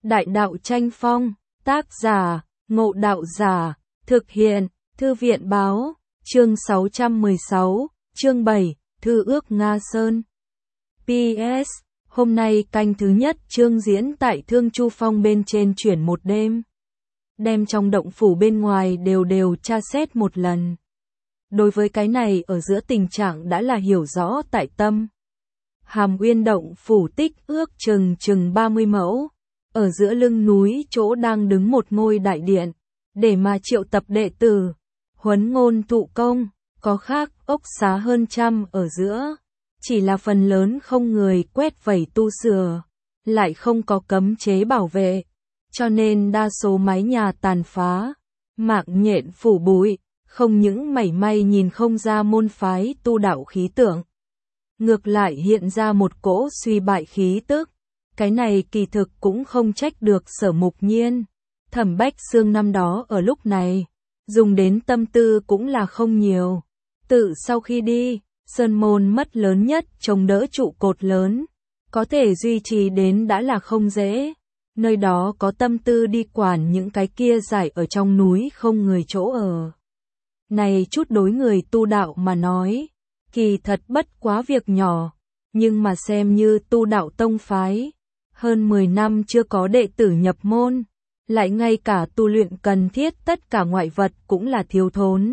Đại đạo tranh phong, tác giả, Ngộ Đạo Giả, thực hiện, Thư viện báo, chương 616, chương 7, Thư ước Nga Sơn. PS, hôm nay canh thứ nhất chương diễn tại Thương Chu Phong bên trên chuyển một đêm. Đem trong động phủ bên ngoài đều tra xét một lần. Đối với cái này ở giữa tình trạng đã là hiểu rõ tại tâm. Hàm Uyên động phủ tích ước chừng 30 mẫu. Ở giữa lưng núi chỗ đang đứng một ngôi đại điện, để mà triệu tập đệ tử, huấn ngôn thụ công, có khác ốc xá hơn trăm ở giữa. Chỉ là phần lớn không người quét vẩy tu sửa, lại không có cấm chế bảo vệ, cho nên đa số mái nhà tàn phá, mạng nhện phủ bụi, không những mảy may nhìn không ra môn phái tu đạo khí tượng. Ngược lại hiện ra một cỗ suy bại khí tức. Cái này kỳ thực cũng không trách được Sở Mục Nhiên. Thẩm Bách Xương năm đó ở lúc này, dùng đến tâm tư cũng là không nhiều. Tự sau khi đi, Sơn Môn mất lớn nhất chống đỡ trụ cột lớn, có thể duy trì đến đã là không dễ. Nơi đó có tâm tư đi quản những cái kia giải ở trong núi không người chỗ ở. Này chút đối người tu đạo mà nói, kỳ thật bất quá việc nhỏ, nhưng mà xem như tu đạo tông phái. Hơn 10 năm chưa có đệ tử nhập môn, lại ngay cả tu luyện cần thiết tất cả ngoại vật cũng là thiếu thốn.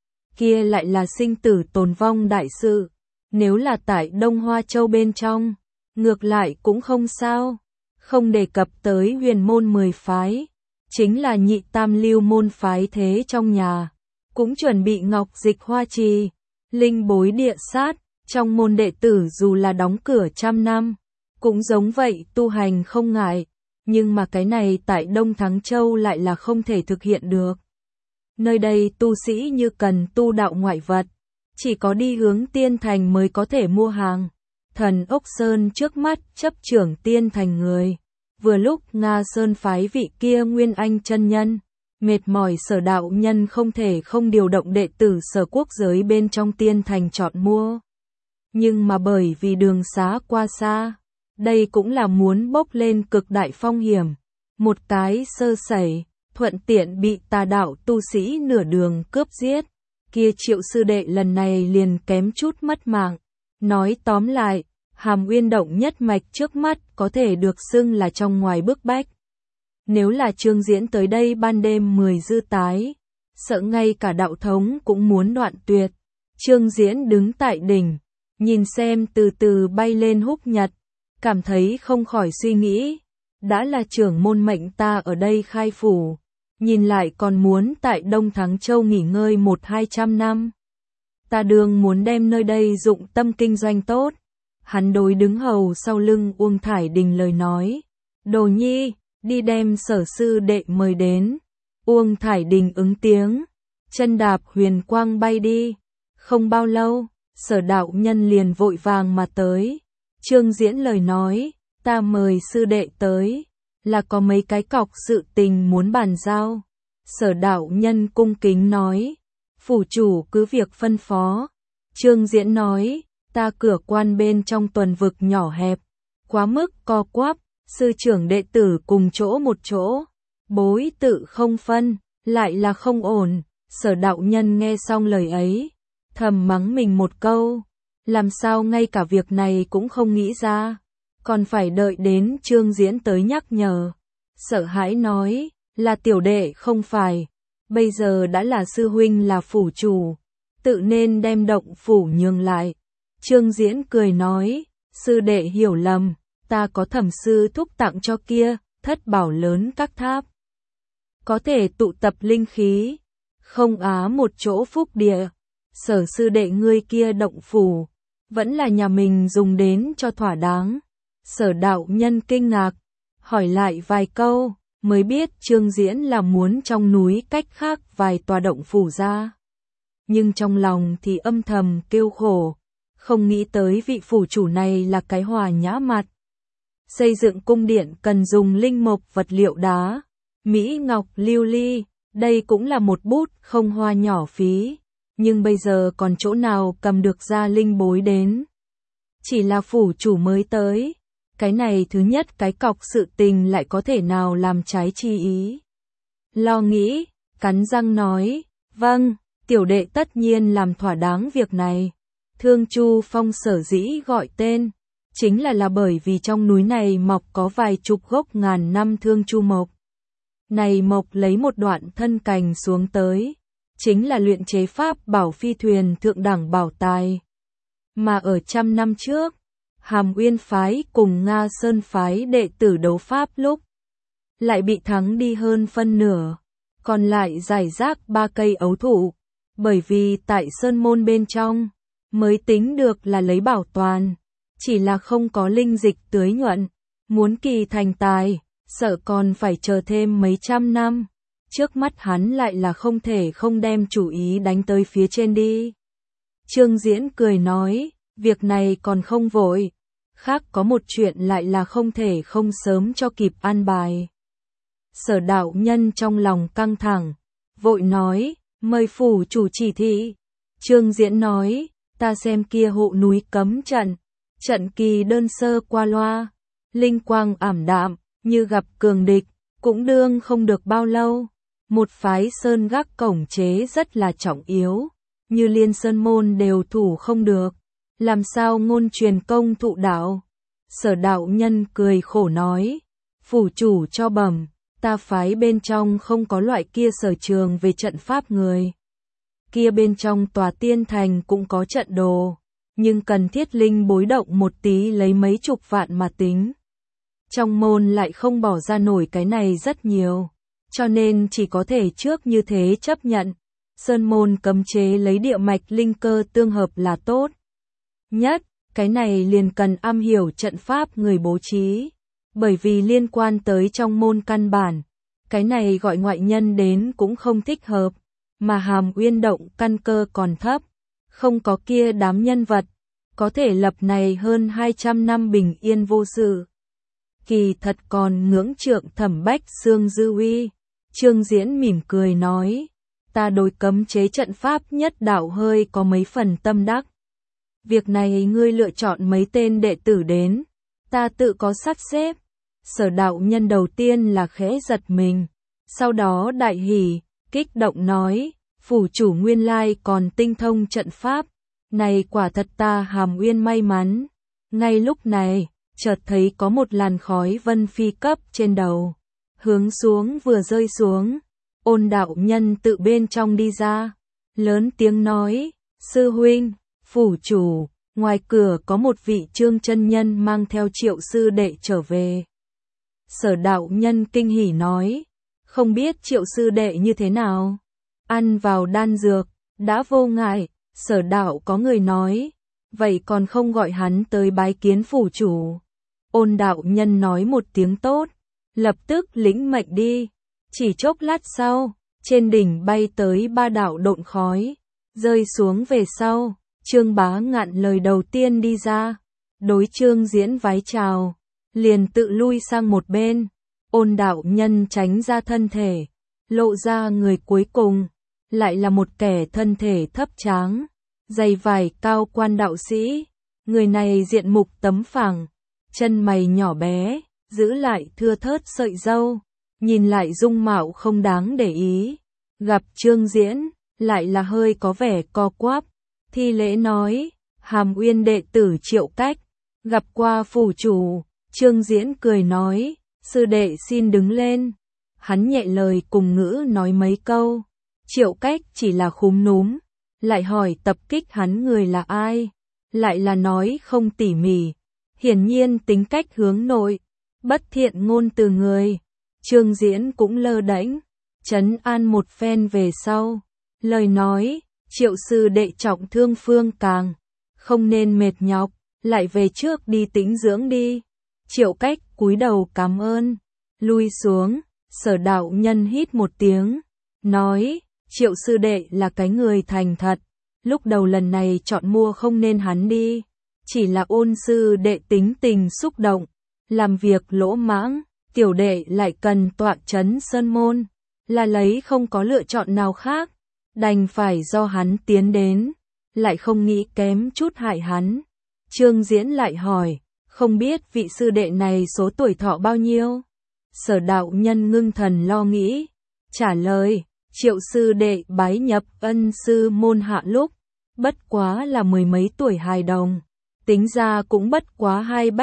Kia lại là sinh tử tồn vong đại sự, nếu là tại Đông Hoa Châu bên trong, ngược lại cũng không sao, không đề cập tới huyền môn 10 phái, chính là nhị tam lưu môn phái thế trong nhà, cũng chuẩn bị ngọc dịch hoa trì, linh bối địa sát, trong môn đệ tử dù là đóng cửa trăm năm. Cũng giống vậy tu hành không ngại, nhưng mà cái này tại Đông Thắng Châu lại là không thể thực hiện được. Nơi đây tu sĩ như cần tu đạo ngoại vật, chỉ có đi hướng tiên thành mới có thể mua hàng. Thần Ốc Sơn trước mắt chấp trưởng tiên thành người, vừa lúc Nga Sơn phái vị kia Nguyên Anh chân nhân, mệt mỏi Sở đạo nhân không thể không điều động đệ tử Sở quốc giới bên trong tiên thành chọn mua. Nhưng mà bởi vì đường xá qua xa, đây cũng là muốn bốc lên cực đại phong hiểm, một cái sơ sẩy, thuận tiện bị tà đạo tu sĩ nửa đường cướp giết, kia Triệu sư đệ lần này liền kém chút mất mạng. Nói tóm lại, Hàm Uyên động nhất mạch trước mắt có thể được xưng là trong ngoài bức bách. Nếu là Trương Diễn tới đây ban đêm 10 dư tái, sợ ngay cả đạo thống cũng muốn đoạn tuyệt. Trương Diễn đứng tại đỉnh, nhìn xem từ từ bay lên húc nhật. Cảm thấy không khỏi suy nghĩ, đã là trưởng môn mệnh ta ở đây khai phủ, nhìn lại còn muốn tại Đông Thắng Châu nghỉ ngơi 100-200 năm. Ta đương muốn đem nơi đây dụng tâm kinh doanh tốt. Hắn đối đứng hầu sau lưng Uông Thải Đình lời nói, Đồ Nhi, đi đem Sở sư đệ mời đến. Uông Thải Đình ứng tiếng, chân đạp huyền quang bay đi. Không bao lâu, Sở đạo nhân liền vội vàng mà tới. Trương Diễn lời nói, ta mời sư đệ tới, là có mấy cái cọc sự tình muốn bàn giao. Sở đạo nhân cung kính nói, phủ chủ cứ việc phân phó. Trương Diễn nói, ta cửa quan bên trong tuần vực nhỏ hẹp, quá mức co quắp, sư trưởng đệ tử cùng chỗ một chỗ, bối tự không phân, lại là không ổn. Sở đạo nhân nghe xong lời ấy, thầm mắng mình một câu. Làm sao ngay cả việc này cũng không nghĩ ra, còn phải đợi đến Trương Diễn tới nhắc nhở. Sợ hãi nói, là tiểu đệ không phải, bây giờ đã là sư huynh là phủ chủ, tự nên đem động phủ nhường lại. Trương Diễn cười nói, sư đệ hiểu lầm, ta có thẩm sư thúc tặng cho kia, thất bảo lớn các tháp. Có thể tụ tập linh khí, không á một chỗ phúc địa. Sở sư đệ ngươi kia động phủ, vẫn là nhà mình dùng đến cho thỏa đáng. Sở đạo nhân kinh ngạc, hỏi lại vài câu, mới biết Trương Diễn là muốn trong núi cách khác vài tòa động phủ ra. Nhưng trong lòng thì âm thầm kêu khổ, không nghĩ tới vị phủ chủ này là cái hòa nhã mặt. Xây dựng cung điện cần dùng linh mộc vật liệu đá, mỹ ngọc lưu ly, đây cũng là một bút không hoa nhỏ phí. Nhưng bây giờ còn chỗ nào cầm được ra linh bối đến. Chỉ là phủ chủ mới tới, Cái này thứ nhất cái cọc sự tình lại có thể nào làm trái chi ý. Lo nghĩ, cắn răng nói, vâng, tiểu đệ tất nhiên làm thỏa đáng việc này. Thương Chu Phong sở dĩ gọi tên, chính là bởi vì trong núi này mọc có vài chục gốc ngàn năm thương chu mộc. Này mộc lấy một đoạn thân cành xuống tới, chính là luyện chế pháp bảo phi thuyền thượng đẳng bảo tài. Mà ở 100 năm trước, Hàm Uyên phái cùng Nga Sơn phái đệ tử đấu pháp lúc, lại bị thắng đi hơn phân nửa, còn lại giải rác 3 cây ấu thụ, bởi vì tại sơn môn bên trong, mới tính được là lấy bảo toàn, chỉ là không có linh dịch tưới nhuận, muốn kỳ thành tài, sợ còn phải chờ thêm mấy trăm năm. Trước mắt hắn lại là không thể không đem chủ ý đánh tới phía trên đi. Trương Diễn cười nói, việc này còn không vội, khác có một chuyện lại là không thể không sớm cho kịp an bài. Sở đạo nhân trong lòng căng thẳng, vội nói, mời phủ chủ chỉ thị. Trương Diễn nói, ta xem kia hộ núi cấm trận, trận kỳ đơn sơ qua loa, linh quang ảm đạm, như gặp cường địch, cũng đương không được bao lâu. Một phái sơn gác cổng chế rất là trọng yếu, như Liên Sơn môn đều thủ không được, làm sao ngôn truyền công thụ đạo. Sở đạo nhân cười khổ nói, phủ chủ cho bẩm, ta phái bên trong không có loại kia sở trường về trận pháp người. Kia bên trong tòa tiên thành cũng có trận đồ, nhưng cần thiết linh bối động một tí lấy mấy chục vạn mà tính. Trong môn lại không bỏ ra nổi cái này rất nhiều, cho nên chỉ có thể trước như thế chấp nhận. Sơn môn cấm chế lấy địa mạch linh cơ tương hợp là tốt nhất, cái này liền cần am hiểu trận pháp người bố trí, bởi vì liên quan tới trong môn căn bản, cái này gọi ngoại nhân đến cũng không thích hợp, mà Hàm Uyên động căn cơ còn thấp, không có kia đám nhân vật, có thể lập này hơn 200 năm bình yên vô sự. Kỳ thật còn ngưỡng trượng Thẩm Bách Xương dư uy. Trương Diễn mỉm cười nói, ta đối cấm chế trận pháp nhất đạo hơi có mấy phần tâm đắc. Việc này ngươi lựa chọn mấy tên đệ tử đến, ta tự có sắp xếp. Sở đạo nhân đầu tiên là khẽ giật mình, sau đó đại hỉ, kích động nói, phủ chủ nguyên lai còn tinh thông trận pháp, này quả thật ta Hàm Uyên may mắn. Ngay lúc này, chợt thấy có một làn khói vân phi cấp trên đầu, hướng xuống vừa rơi xuống, Ôn đạo nhân tự bên trong đi ra, lớn tiếng nói, sư huynh, phủ chủ, ngoài cửa có một vị Trương chân nhân mang theo Triệu sư đệ trở về. Sở đạo nhân kinh hỉ nói, không biết Triệu sư đệ như thế nào, ăn vào đan dược, đã vô ngại. Sở đạo có người nói, vậy còn không gọi hắn tới bái kiến phủ chủ. Ôn đạo nhân nói một tiếng tốt, lập tức lĩnh mệnh đi. Chỉ chốc lát sau, trên đỉnh bay tới 3 đạo độn khói, rơi xuống về sau. Trương Bá Ngạn lời đầu tiên đi ra, đối Trương Diễn vái chào, liền tự lui sang một bên. Ôn đạo nhân tránh ra thân thể, lộ ra người cuối cùng, lại là một kẻ thân thể thấp tráng, giày vải cao quan đạo sĩ. Người này diện mục tấm phẳng, chân mày nhỏ bé, giữ lại thưa thớt sợi râu, nhìn lại dung mạo không đáng để ý. Gặp Trương Diễn, lại là hơi có vẻ co quắp, thi lễ nói, Hàm Uyên đệ tử Triệu Cách, gặp qua phủ chủ. Trương Diễn cười nói, sư đệ xin đứng lên. Hắn nhẹ lời cùng ngữ nói mấy câu, Triệu Cách chỉ là khúm núm, lại hỏi tập kích hắn người là ai, lại là nói không tỉ mỉ, hiển nhiên tính cách hướng nội, bất thiện ngôn từ người. Trương Diễn cũng lơ đễnh, trấn an một phen về sau, lời nói, Triệu sư đệ trọng thương phương càng, không nên mệt nhọc, lại về trước đi tĩnh dưỡng đi. Triệu Cách cúi đầu cảm ơn, lui xuống. Sở đạo nhân hít một tiếng, nói, Triệu sư đệ là cái người thành thật, lúc đầu lần này chọn mua không nên hắn đi, chỉ là Ôn sư đệ tính tình xúc động, làm việc lỗ mãng, tiểu đệ lại cần tọa trấn sơn môn, là lấy không có lựa chọn nào khác, đành phải do hắn tiến đến, lại không nghĩ kém chút hại hắn. Trương Diễn lại hỏi, Không biết vị sư đệ này số tuổi thọ bao nhiêu? Sở đạo nhân ngưng thần lo nghĩ, trả lời, Triệu sư đệ bái nhập Ân sư môn hạ lúc, bất quá là mười mấy tuổi hài đồng, tính ra cũng bất quá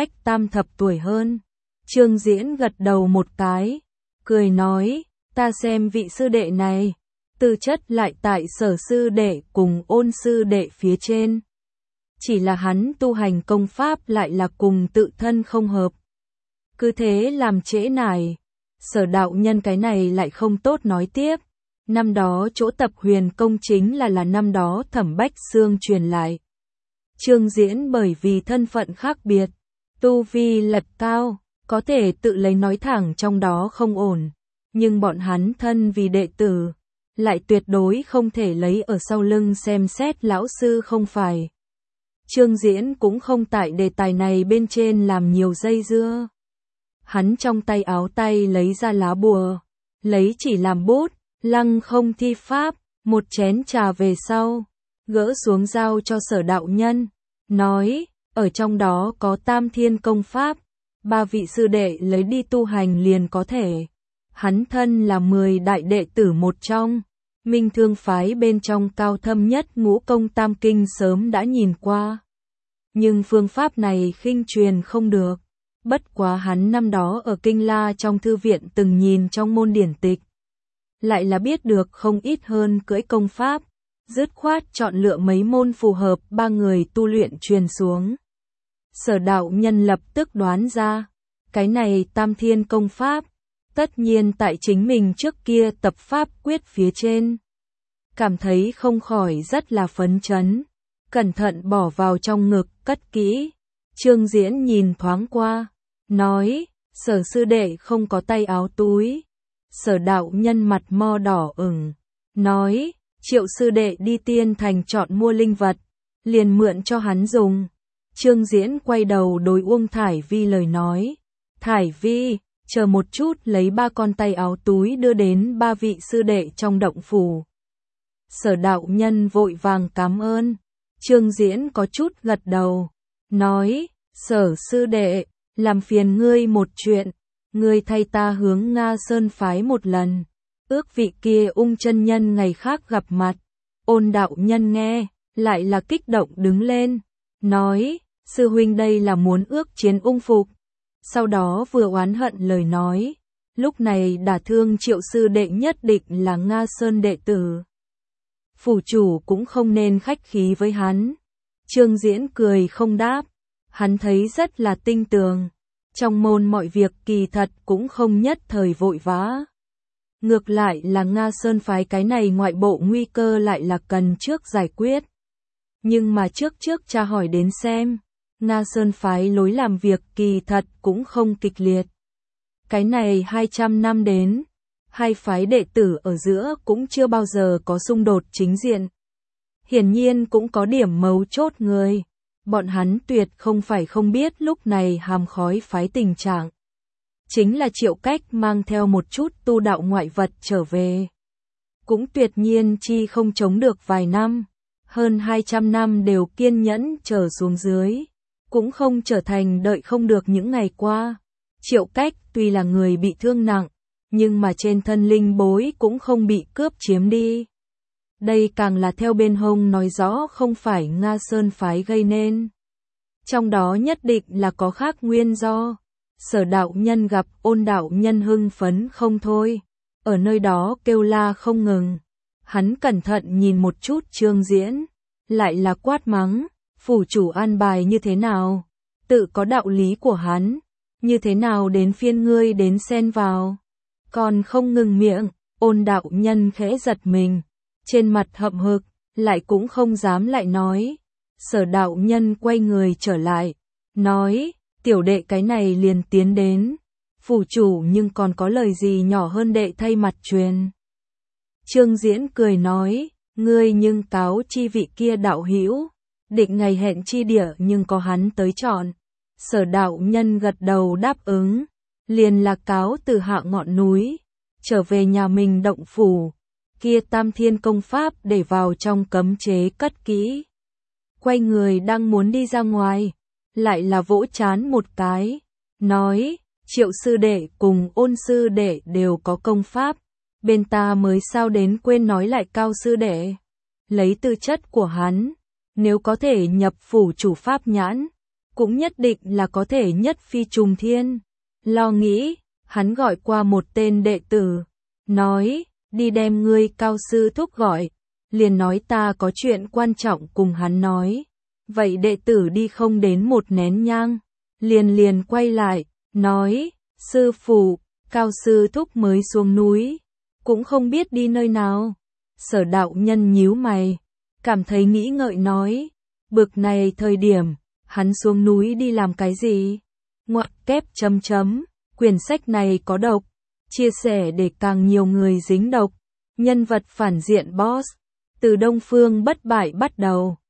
28 tuổi hơn. Trương Diễn gật đầu một cái, cười nói, ta xem vị sư đệ này, tư chất lại tại Sở sư đệ cùng Ôn sư đệ phía trên. Chỉ là hắn tu hành công pháp lại là cùng tự thân không hợp. Cứ thế làm trễ nải, Sở đạo nhân cái này lại không tốt nói tiếp. Năm đó chỗ tập huyền công chính là năm đó Thẩm Bách Xương truyền lại. Trương Diễn bởi vì thân phận khác biệt, tu vi lệch cao, có thể tự lấy nói thẳng trong đó không ổn, nhưng bọn hắn thân vì đệ tử, lại tuyệt đối không thể lấy ở sau lưng xem xét lão sư không phải. Trương Diễn cũng không tại đề tài này bên trên làm nhiều dây dưa. Hắn trong tay áo tay lấy ra lá bùa, lấy chỉ làm bút, lăng không thi pháp, một chén trà về sau, gỡ xuống giao cho Sở đạo nhân, nói, ở trong đó có Tam Thiên công pháp, 3 vị sư đệ lấy đi tu hành liền có thể. Hắn thân là 10 đại đệ tử một trong, Minh Thương phái bên trong cao thâm nhất ngũ công tam kinh sớm đã nhìn qua. Nhưng phương pháp này khinh truyền không được, bất quá hắn năm đó ở Kinh La trong thư viện từng nhìn trong môn điển tịch. Lại là biết được không ít hơn cưỡi công pháp, dứt khoát chọn lựa mấy môn phù hợp 3 người tu luyện truyền xuống. Sở đạo nhân lập tức đoán ra, cái này Tam Thiên công pháp, tất nhiên tại chính mình trước kia tập pháp quyết phía trên. Cảm thấy không khỏi rất là phấn chấn, cẩn thận bỏ vào trong ngực, cất kỹ. Trương Diễn nhìn thoáng qua, nói, Sở sư đệ không có tay áo túi. Sở đạo nhân mặt mo đỏ ửng, nói, Triệu sư đệ đi Tiên Thành chọn mua linh vật, liền mượn cho hắn dùng. Trương Diễn quay đầu đối Uông Thải Vi lời nói, Thải Vi, chờ một chút lấy 3 con tay áo túi đưa đến 3 vị sư đệ trong động phủ. Sở đạo nhân vội vàng cảm ơn. Trương Diễn có chút gật đầu, nói, Sở sư đệ, làm phiền ngươi một chuyện, ngươi thay ta hướng Nga Sơn phái một lần, ước vị kia Ung chân nhân ngày khác gặp mặt. Ôn đạo nhân nghe, lại là kích động đứng lên, nói, sư huynh đây là muốn ước chiến Ung phục. Sau đó vừa oán hận lời nói, lúc này đả thương Triệu sư đệ nhất định là Nga Sơn đệ tử. Phủ chủ cũng không nên khách khí với hắn. Trương Diễn cười không đáp, hắn thấy rất là tinh tường. Trong môn mọi việc kỳ thật cũng không nhất thời vội vã. Ngược lại là Nga Sơn phái cái này ngoại bộ nguy cơ lại là cần trước giải quyết. Nhưng mà trước tra hỏi đến xem, Nga Sơn phái lối làm việc kỳ thật cũng không kịch liệt. Cái này 200 năm đến, hai phái đệ tử ở giữa cũng chưa bao giờ có xung đột chính diện. Hiển nhiên cũng có điểm mấu chốt người. Bọn hắn tuyệt không phải không biết lúc này hàm khói phái tình trạng. Chính là Triệu Cách mang theo một chút tu đạo ngoại vật trở về. Cũng tuyệt nhiên chi không chống được vài năm. Hơn 200 năm đều kiên nhẫn chờ xuống dưới. Cũng không trở thành đợi không được những ngày qua. Triệu Cách tuy là người bị thương nặng, nhưng mà trên thân linh bối cũng không bị cướp chiếm đi. Đây càng là theo bên hông nói rõ không phải Nga Sơn phái gây nên. Trong đó nhất định là có khác nguyên do. Sở đạo nhân gặp Ôn đạo nhân hưng phấn không thôi. Ở nơi đó kêu la không ngừng. Hắn cẩn thận nhìn một chút Trương Diễn. Lại là quát mắng. Phủ chủ an bài như thế nào? Tự có đạo lý của hắn. Như thế nào đến phiên ngươi đến xen vào? Còn không ngừng miệng. Ôn đạo nhân khẽ giật mình. Trên mặt hậm hực, lại cũng không dám lại nói. Sở đạo nhân quay người trở lại, nói, tiểu đệ cái này liền tiến đến. Phủ chủ nhưng còn có lời gì nhỏ hơn đệ thay mặt truyền. Trương Diễn cười nói, ngươi nhưng cáo chi vị kia đạo hữu, định ngày hẹn chi địa nhưng có hắn tới chọn. Sở đạo nhân gật đầu đáp ứng, liền là cáo từ hạ ngọn núi, trở về nhà mình động phủ. Kia Tam Thiên công pháp để vào trong cấm chế cất kỹ. Quay người đang muốn đi ra ngoài, lại là vỗ trán một cái, nói, Triệu sư đệ cùng Ôn sư đệ đều có công pháp, bên ta mới sao đến quên nói lại Cao sư đệ. Lấy tư chất của hắn, nếu có thể nhập phủ chủ pháp nhãn, cũng nhất định là có thể nhất phi trùng thiên. Lo nghĩ, hắn gọi qua một tên đệ tử, nói, đi đem ngươi Cao sư thúc gọi, liền nói ta có chuyện quan trọng cùng hắn nói. Vậy đệ tử đi không đến một nén nhang, liền quay lại, nói, sư phụ, Cao sư thúc mới xuống núi, cũng không biết đi nơi nào. Sở đạo nhân nhíu mày, cảm thấy nghĩ ngợi nói, bực này thời điểm, hắn xuống núi đi làm cái gì? Ngoặc kép chấm chấm, quyển sách này có độc, chia sẻ để càng nhiều người dính độc. Nhân vật phản diện boss, từ Đông Phương bất bại bắt đầu.